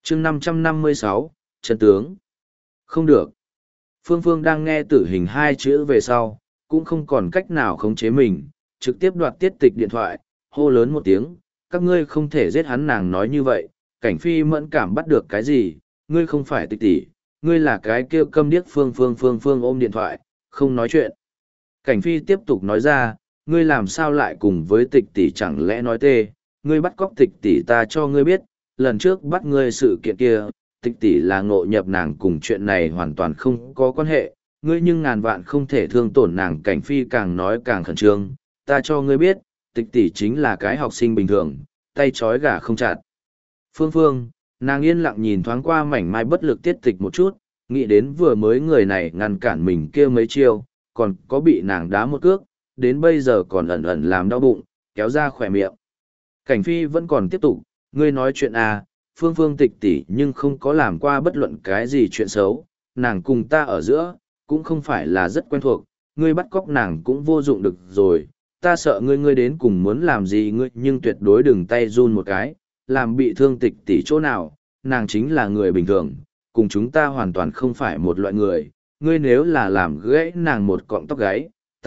chương 556, chân tướng. Không được. Phương Phương đang nghe tử hình hai chữ về sau, cũng không còn cách nào khống chế mình, trực tiếp đoạt tiết tịch điện thoại, hô lớn một tiếng, các ngươi không thể giết hắn. Nàng nói như vậy, Cảnh Phi mẫn cảm bắt được cái gì, ngươi không phải tịch tỷ, ngươi là cái kêu câm điếc. Phương ôm điện thoại, không nói chuyện. Cảnh Phi tiếp tục nói ra, ngươi làm sao lại cùng với tịch tỷ, chẳng lẽ nói tê, ngươi bắt cóc tịch tỷ. Ta cho ngươi biết, lần trước bắt ngươi sự kiện kia, tịch tỷ là ngộ nhập nàng, cùng chuyện này hoàn toàn không có quan hệ, ngươi nhưng ngàn vạn không thể thương tổn nàng. Cảnh Phi càng nói càng khẩn trương, ta cho ngươi biết, tịch tỷ chính là cái học sinh bình thường, tay trói gà không chặt. Phương, nàng yên lặng nhìn thoáng qua mảnh mai bất lực tiết tịch một chút, nghĩ đến vừa mới người này ngăn cản mình kia mấy chiêu, còn có bị nàng đá một cước, đến bây giờ còn ẩn ẩn làm đau bụng, kéo ra khỏe miệng. Cảnh Phi vẫn còn tiếp tục, ngươi nói chuyện à, Phương tịch tỷ nhưng không có làm qua bất luận cái gì chuyện xấu, nàng cùng ta ở giữa, cũng không phải là rất quen thuộc, ngươi bắt cóc nàng cũng vô dụng được rồi, ta sợ ngươi đến cùng muốn làm gì ngươi, nhưng tuyệt đối đừng tay run một cái, làm bị thương tịch tỷ chỗ nào, nàng chính là người bình thường, cùng chúng ta hoàn toàn không phải một loại người, ngươi nếu là làm gãy nàng một cọng tóc gáy,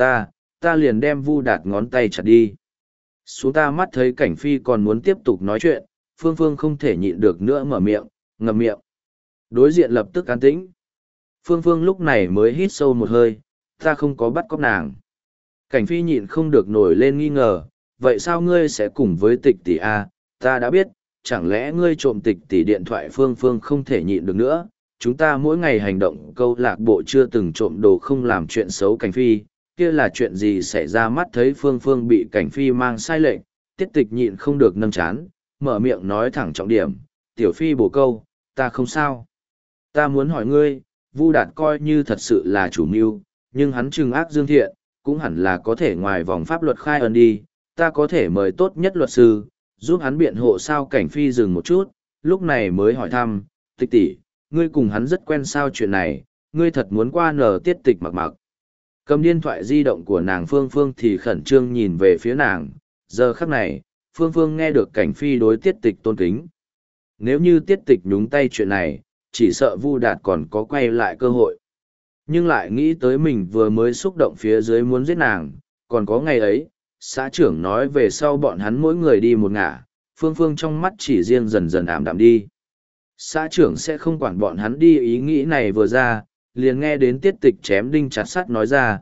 ta liền đem Vu Đạt ngón tay chặt đi. Xuống. Ta mắt thấy Cảnh Phi còn muốn tiếp tục nói chuyện, Phương không thể nhịn được nữa mở miệng, ngậm miệng. Đối diện lập tức an tĩnh. Phương lúc này mới hít sâu một hơi, ta không có bắt cóc nàng. Cảnh Phi nhịn không được nổi lên nghi ngờ, vậy sao ngươi sẽ cùng với tịch tỷ a? Ta đã biết, chẳng lẽ ngươi trộm tịch tỷ điện thoại? Phương không thể nhịn được nữa, chúng ta mỗi ngày hành động câu lạc bộ chưa từng trộm đồ, không làm chuyện xấu. Cảnh Phi, kia là chuyện gì xảy ra? Mắt thấy Phương bị Cảnh Phi mang sai lệnh, tiết tịch nhịn không được nâng chán, mở miệng nói thẳng trọng điểm, tiểu Phi bổ câu, ta không sao. Ta muốn hỏi ngươi, Vu Đạt coi như thật sự là chủ mưu, nhưng hắn trừng ác dương thiện, cũng hẳn là có thể ngoài vòng pháp luật khai ân đi, ta có thể mời tốt nhất luật sư, giúp hắn biện hộ sao? Cảnh Phi dừng một chút, lúc này mới hỏi thăm, tịch tỷ, ngươi cùng hắn rất quen sao? Chuyện này, ngươi thật muốn qua nở? Tiết tịch mặc. Cầm điện thoại di động của nàng. Phương thì khẩn trương nhìn về phía nàng, giờ khắc này, Phương nghe được Cảnh Phi đối tiết tịch tôn kính. Nếu như tiết tịch nhúng tay chuyện này, chỉ sợ Vu Đạt còn có quay lại cơ hội. Nhưng lại nghĩ tới mình vừa mới xúc động phía dưới muốn giết nàng, còn có ngày ấy, xã trưởng nói về sau bọn hắn mỗi người đi một ngả, Phương trong mắt chỉ riêng dần dần ảm đạm đi. Xã trưởng sẽ không quản bọn hắn đi. Ý nghĩ này vừa ra, liền nghe đến tiết tịch chém đinh chặt sắt nói ra,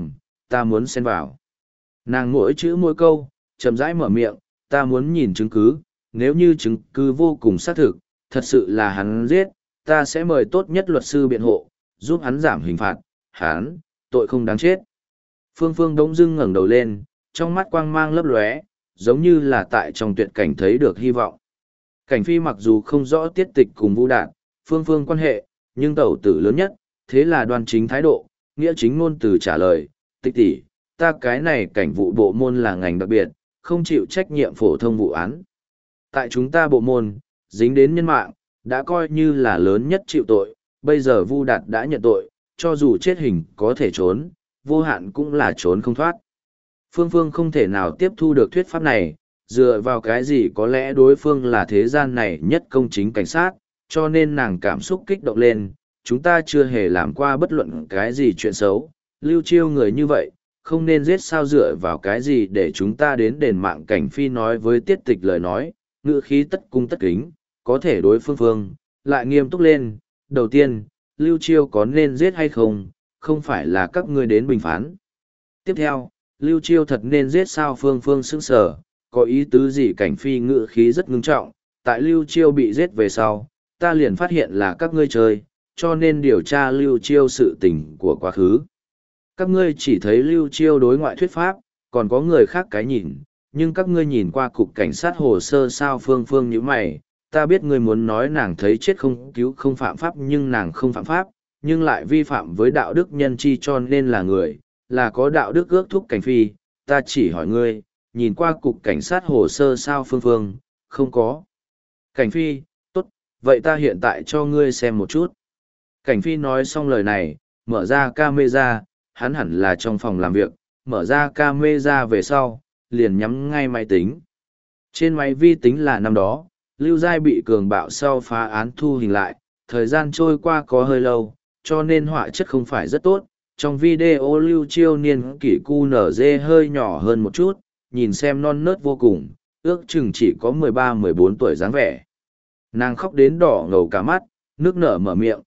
ta muốn xen vào. Nàng mỗi chữ mỗi câu, chậm rãi mở miệng, ta muốn nhìn chứng cứ, nếu như chứng cứ vô cùng xác thực, thật sự là hắn giết, ta sẽ mời tốt nhất luật sư biện hộ, giúp hắn giảm hình phạt, hắn, tội không đáng chết. Phương đống dưng ngẩng đầu lên, trong mắt quang mang lấp lóe, giống như là tại trong tuyệt cảnh thấy được hy vọng. Cảnh Phi mặc dù không rõ tiết tịch cùng Vu Đạt, Phương quan hệ, nhưng tẩu tử lớn nhất, thế là đoan chính thái độ, nghĩa chính ngôn từ trả lời, tịch tỷ, ta cái này cảnh vụ bộ môn là ngành đặc biệt, không chịu trách nhiệm phổ thông vụ án. Tại chúng ta bộ môn, dính đến nhân mạng, đã coi như là lớn nhất chịu tội, bây giờ Vu Đạt đã nhận tội, cho dù chết hình có thể trốn, vô hạn cũng là trốn không thoát. Phương không thể nào tiếp thu được thuyết pháp này, dựa vào cái gì? Có lẽ đối phương là thế gian này nhất công chính cảnh sát, cho nên nàng cảm xúc kích động lên, chúng ta chưa hề làm qua bất luận cái gì chuyện xấu, Lưu Chiêu người như vậy, không nên giết sao? Dựa vào cái gì để chúng ta đến đền mạng? Cảnh Phi nói với tiết tịch lời nói, ngữ khí tất cung tất kính, có thể đối Phương lại nghiêm túc lên, đầu tiên, Lưu Chiêu có nên giết hay không, không phải là các ngươi đến bình phán. Tiếp theo, Lưu Chiêu thật nên giết sao? Phương sững sờ, có ý tứ gì? Cảnh Phi ngữ khí rất ngưng trọng, tại Lưu Chiêu bị giết về sau, ta liền phát hiện là các ngươi chơi, cho nên điều tra Lưu Chiêu sự tình của quá khứ. Các ngươi chỉ thấy Lưu Chiêu đối ngoại thuyết pháp, còn có người khác cái nhìn, nhưng các ngươi nhìn qua cục cảnh sát hồ sơ sao? Phương nhíu mày, ta biết ngươi muốn nói nàng thấy chết không cứu không phạm pháp, nhưng nàng không phạm pháp, nhưng lại vi phạm với đạo đức nhân chi, cho nên là người, là có đạo đức ước thúc. Cảnh Phi, ta chỉ hỏi ngươi, nhìn qua cục cảnh sát hồ sơ sao? Phương, không có. Cảnh Phi, tốt, vậy ta hiện tại cho ngươi xem một chút. Cảnh Phi nói xong lời này, mở ra camera, hắn hẳn là trong phòng làm việc, mở ra camera về sau, liền nhắm ngay máy tính. Trên máy vi tính là năm đó, Lưu Giai bị cường bạo sau phá án thu hình lại, thời gian trôi qua có hơi lâu, cho nên họa chất không phải rất tốt. Trong video Lưu Chiêu niên kỷ QNZ hơi nhỏ hơn một chút, nhìn xem non nớt vô cùng, ước chừng chỉ có 13-14 tuổi dáng vẻ. Nàng khóc đến đỏ ngầu cả mắt, nước nở mở miệng,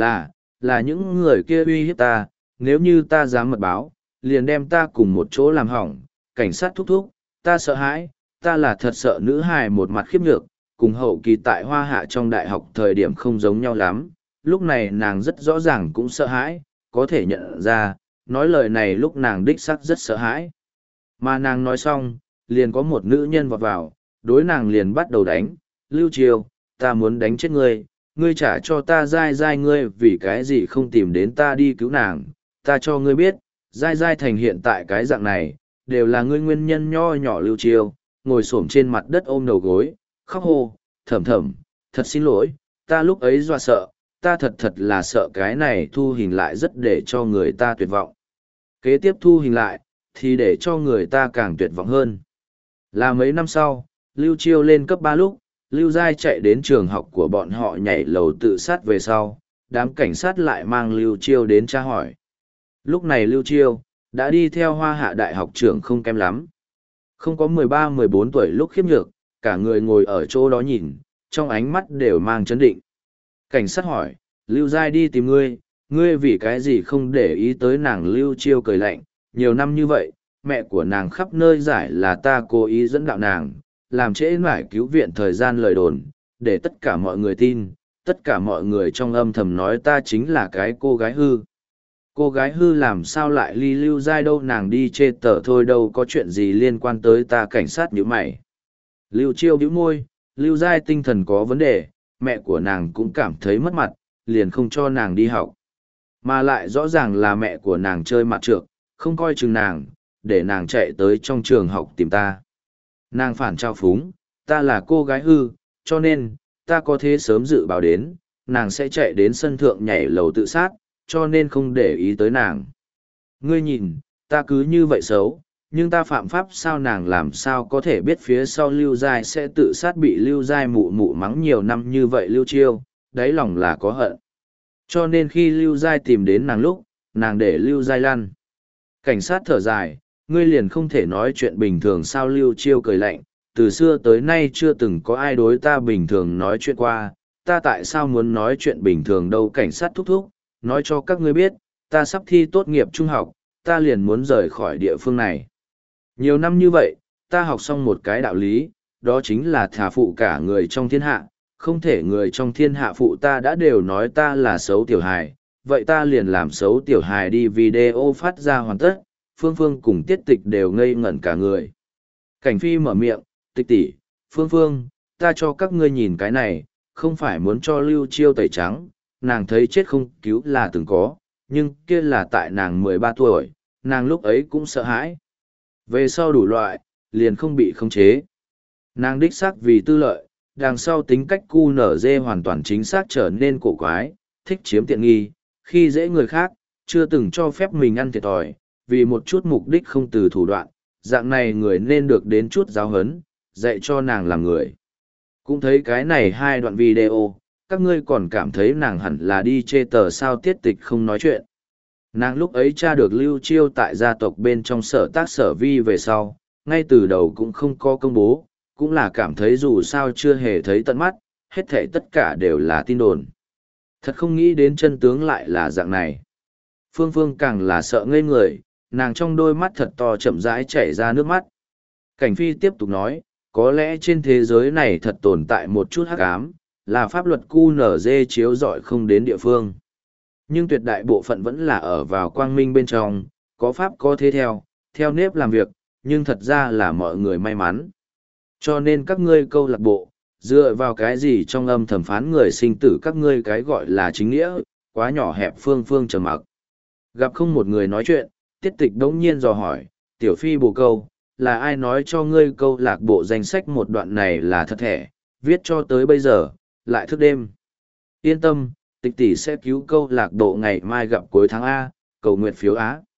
là những người kia uy hiếp ta, nếu như ta dám mật báo, liền đem ta cùng một chỗ làm hỏng, cảnh sát thúc thúc, ta sợ hãi, ta là thật sợ nữ hài một mặt khiếp nhược, cùng hậu kỳ tại Hoa Hạ trong đại học thời điểm không giống nhau lắm, lúc này nàng rất rõ ràng cũng sợ hãi, có thể nhận ra, nói lời này lúc nàng đích xác rất sợ hãi. Mà nàng nói xong, liền có một nữ nhân vọt vào, đối nàng liền bắt đầu đánh, Lưu Chiêu, ta muốn đánh chết ngươi, ngươi trả cho ta dai dai ngươi vì cái gì không tìm đến ta đi cứu nàng, ta cho ngươi biết, dai dai thành hiện tại cái dạng này, đều là ngươi nguyên nhân nho nhỏ. Lưu Chiêu, ngồi xổm trên mặt đất ôm đầu gối, khóc hô, thầm thầm, thật xin lỗi, ta lúc ấy dọa sợ, ta thật là sợ cái này thu hình lại rất để cho người ta tuyệt vọng. Kế tiếp thu hình lại, thì để cho người ta càng tuyệt vọng hơn. Là mấy năm sau, Lưu Chiêu lên cấp 3 lúc, Lưu Giai chạy đến trường học của bọn họ nhảy lầu tự sát về sau, đám cảnh sát lại mang Lưu Chiêu đến tra hỏi. Lúc này Lưu Chiêu, đã đi theo Hoa Hạ Đại học trưởng không kém lắm. Không có 13-14 tuổi lúc khiếp nhược, cả người ngồi ở chỗ đó nhìn, trong ánh mắt đều mang chấn định. Cảnh sát hỏi, Lưu Giai đi tìm ngươi, ngươi vì cái gì không để ý tới nàng? Lưu Chiêu cười lạnh, nhiều năm như vậy, mẹ của nàng khắp nơi giải là ta cố ý dẫn đạo nàng, làm trễ nải cứu viện thời gian lời đồn, để tất cả mọi người tin, tất cả mọi người trong âm thầm nói ta chính là cái cô gái hư. Cô gái hư làm sao lại ly Lưu Giai đâu, nàng đi chê tở thôi đâu có chuyện gì liên quan tới ta? Cảnh sát nhíu mày. Lưu Chiêu bĩu môi, Lưu Giai tinh thần có vấn đề, mẹ của nàng cũng cảm thấy mất mặt, liền không cho nàng đi học. Mà lại rõ ràng là mẹ của nàng chơi mặt trược, không coi chừng nàng, để nàng chạy tới trong trường học tìm ta. Nàng phản trao phúng, ta là cô gái hư, cho nên, ta có thế sớm dự báo đến, nàng sẽ chạy đến sân thượng nhảy lầu tự sát, cho nên không để ý tới nàng. Ngươi nhìn, ta cứ như vậy xấu, nhưng ta phạm pháp sao? Nàng làm sao có thể biết phía sau Lưu Giai sẽ tự sát? Bị Lưu Giai mụ mụ mắng nhiều năm như vậy. Lưu Chiêu, đáy lòng là có hận. Cho nên khi Lưu Giai tìm đến nàng lúc, nàng để Lưu Giai lăn. Cảnh sát thở dài, ngươi liền không thể nói chuyện bình thường sao? Lưu Chiêu cười lạnh, từ xưa tới nay chưa từng có ai đối ta bình thường nói chuyện qua, ta tại sao muốn nói chuyện bình thường đâu? Cảnh sát thúc thúc, nói cho các ngươi biết, ta sắp thi tốt nghiệp trung học, ta liền muốn rời khỏi địa phương này. Nhiều năm như vậy, ta học xong một cái đạo lý, đó chính là thả phụ cả người trong thiên hạ, không thể người trong thiên hạ phụ ta. Đã đều nói ta là xấu tiểu hài, vậy ta liền làm xấu tiểu hài đi. Video phát ra hoàn tất, Phương Phương cùng Tiết Tịch đều ngây ngẩn cả người. Cảnh Phi mở miệng, Tịch tỷ, Phương Phương, ta cho các ngươi nhìn cái này, không phải muốn cho Lưu Chiêu tẩy trắng, nàng thấy chết không cứu là từng có, nhưng kia là tại nàng 13 tuổi, nàng lúc ấy cũng sợ hãi. Về sau đủ loại, liền không bị khống chế. Nàng đích xác vì tư lợi, đằng sau tính cách QNZ hoàn toàn chính xác trở nên cổ quái, thích chiếm tiện nghi, khi dễ người khác, chưa từng cho phép mình ăn thiệt thòi, vì một chút mục đích không từ thủ đoạn, dạng này người nên được đến chút giáo huấn, dạy cho nàng làm người. Cũng thấy cái này hai đoạn video, các ngươi còn cảm thấy nàng hẳn là đi chê tờ sao? Tiết Tịch không nói chuyện. Nàng lúc ấy tra được Lưu Chiêu tại gia tộc bên trong sở tác sở vi về sau, ngay từ đầu cũng không có công bố, cũng là cảm thấy dù sao chưa hề thấy tận mắt, hết thảy tất cả đều là tin đồn. Thật không nghĩ đến chân tướng lại là dạng này. Phương Phương càng là sợ ngây người, nàng trong đôi mắt thật to chậm rãi chảy ra nước mắt. Cảnh Phi tiếp tục nói, có lẽ trên thế giới này thật tồn tại một chút hắc ám, là pháp luật QNZ chiếu rọi không đến địa phương. Nhưng tuyệt đại bộ phận vẫn là ở vào quang minh bên trong, có pháp có thế theo nếp làm việc, nhưng thật ra là mọi người may mắn. Cho nên các ngươi câu lạc bộ, dựa vào cái gì trong âm thầm phán người sinh tử? Các ngươi cái gọi là chính nghĩa, quá nhỏ hẹp. Phương Phương trầm mặc. Gặp không một người nói chuyện, Tiết Tịch đống nhiên dò hỏi, Tiểu Phi bồ câu, là ai nói cho ngươi câu lạc bộ danh sách một đoạn này là thật thẻ, viết cho tới bây giờ, lại thức đêm? Yên tâm, Tịch tỷ sẽ cứu câu lạc bộ ngày mai gặp cuối tháng A, cầu nguyện phiếu Á.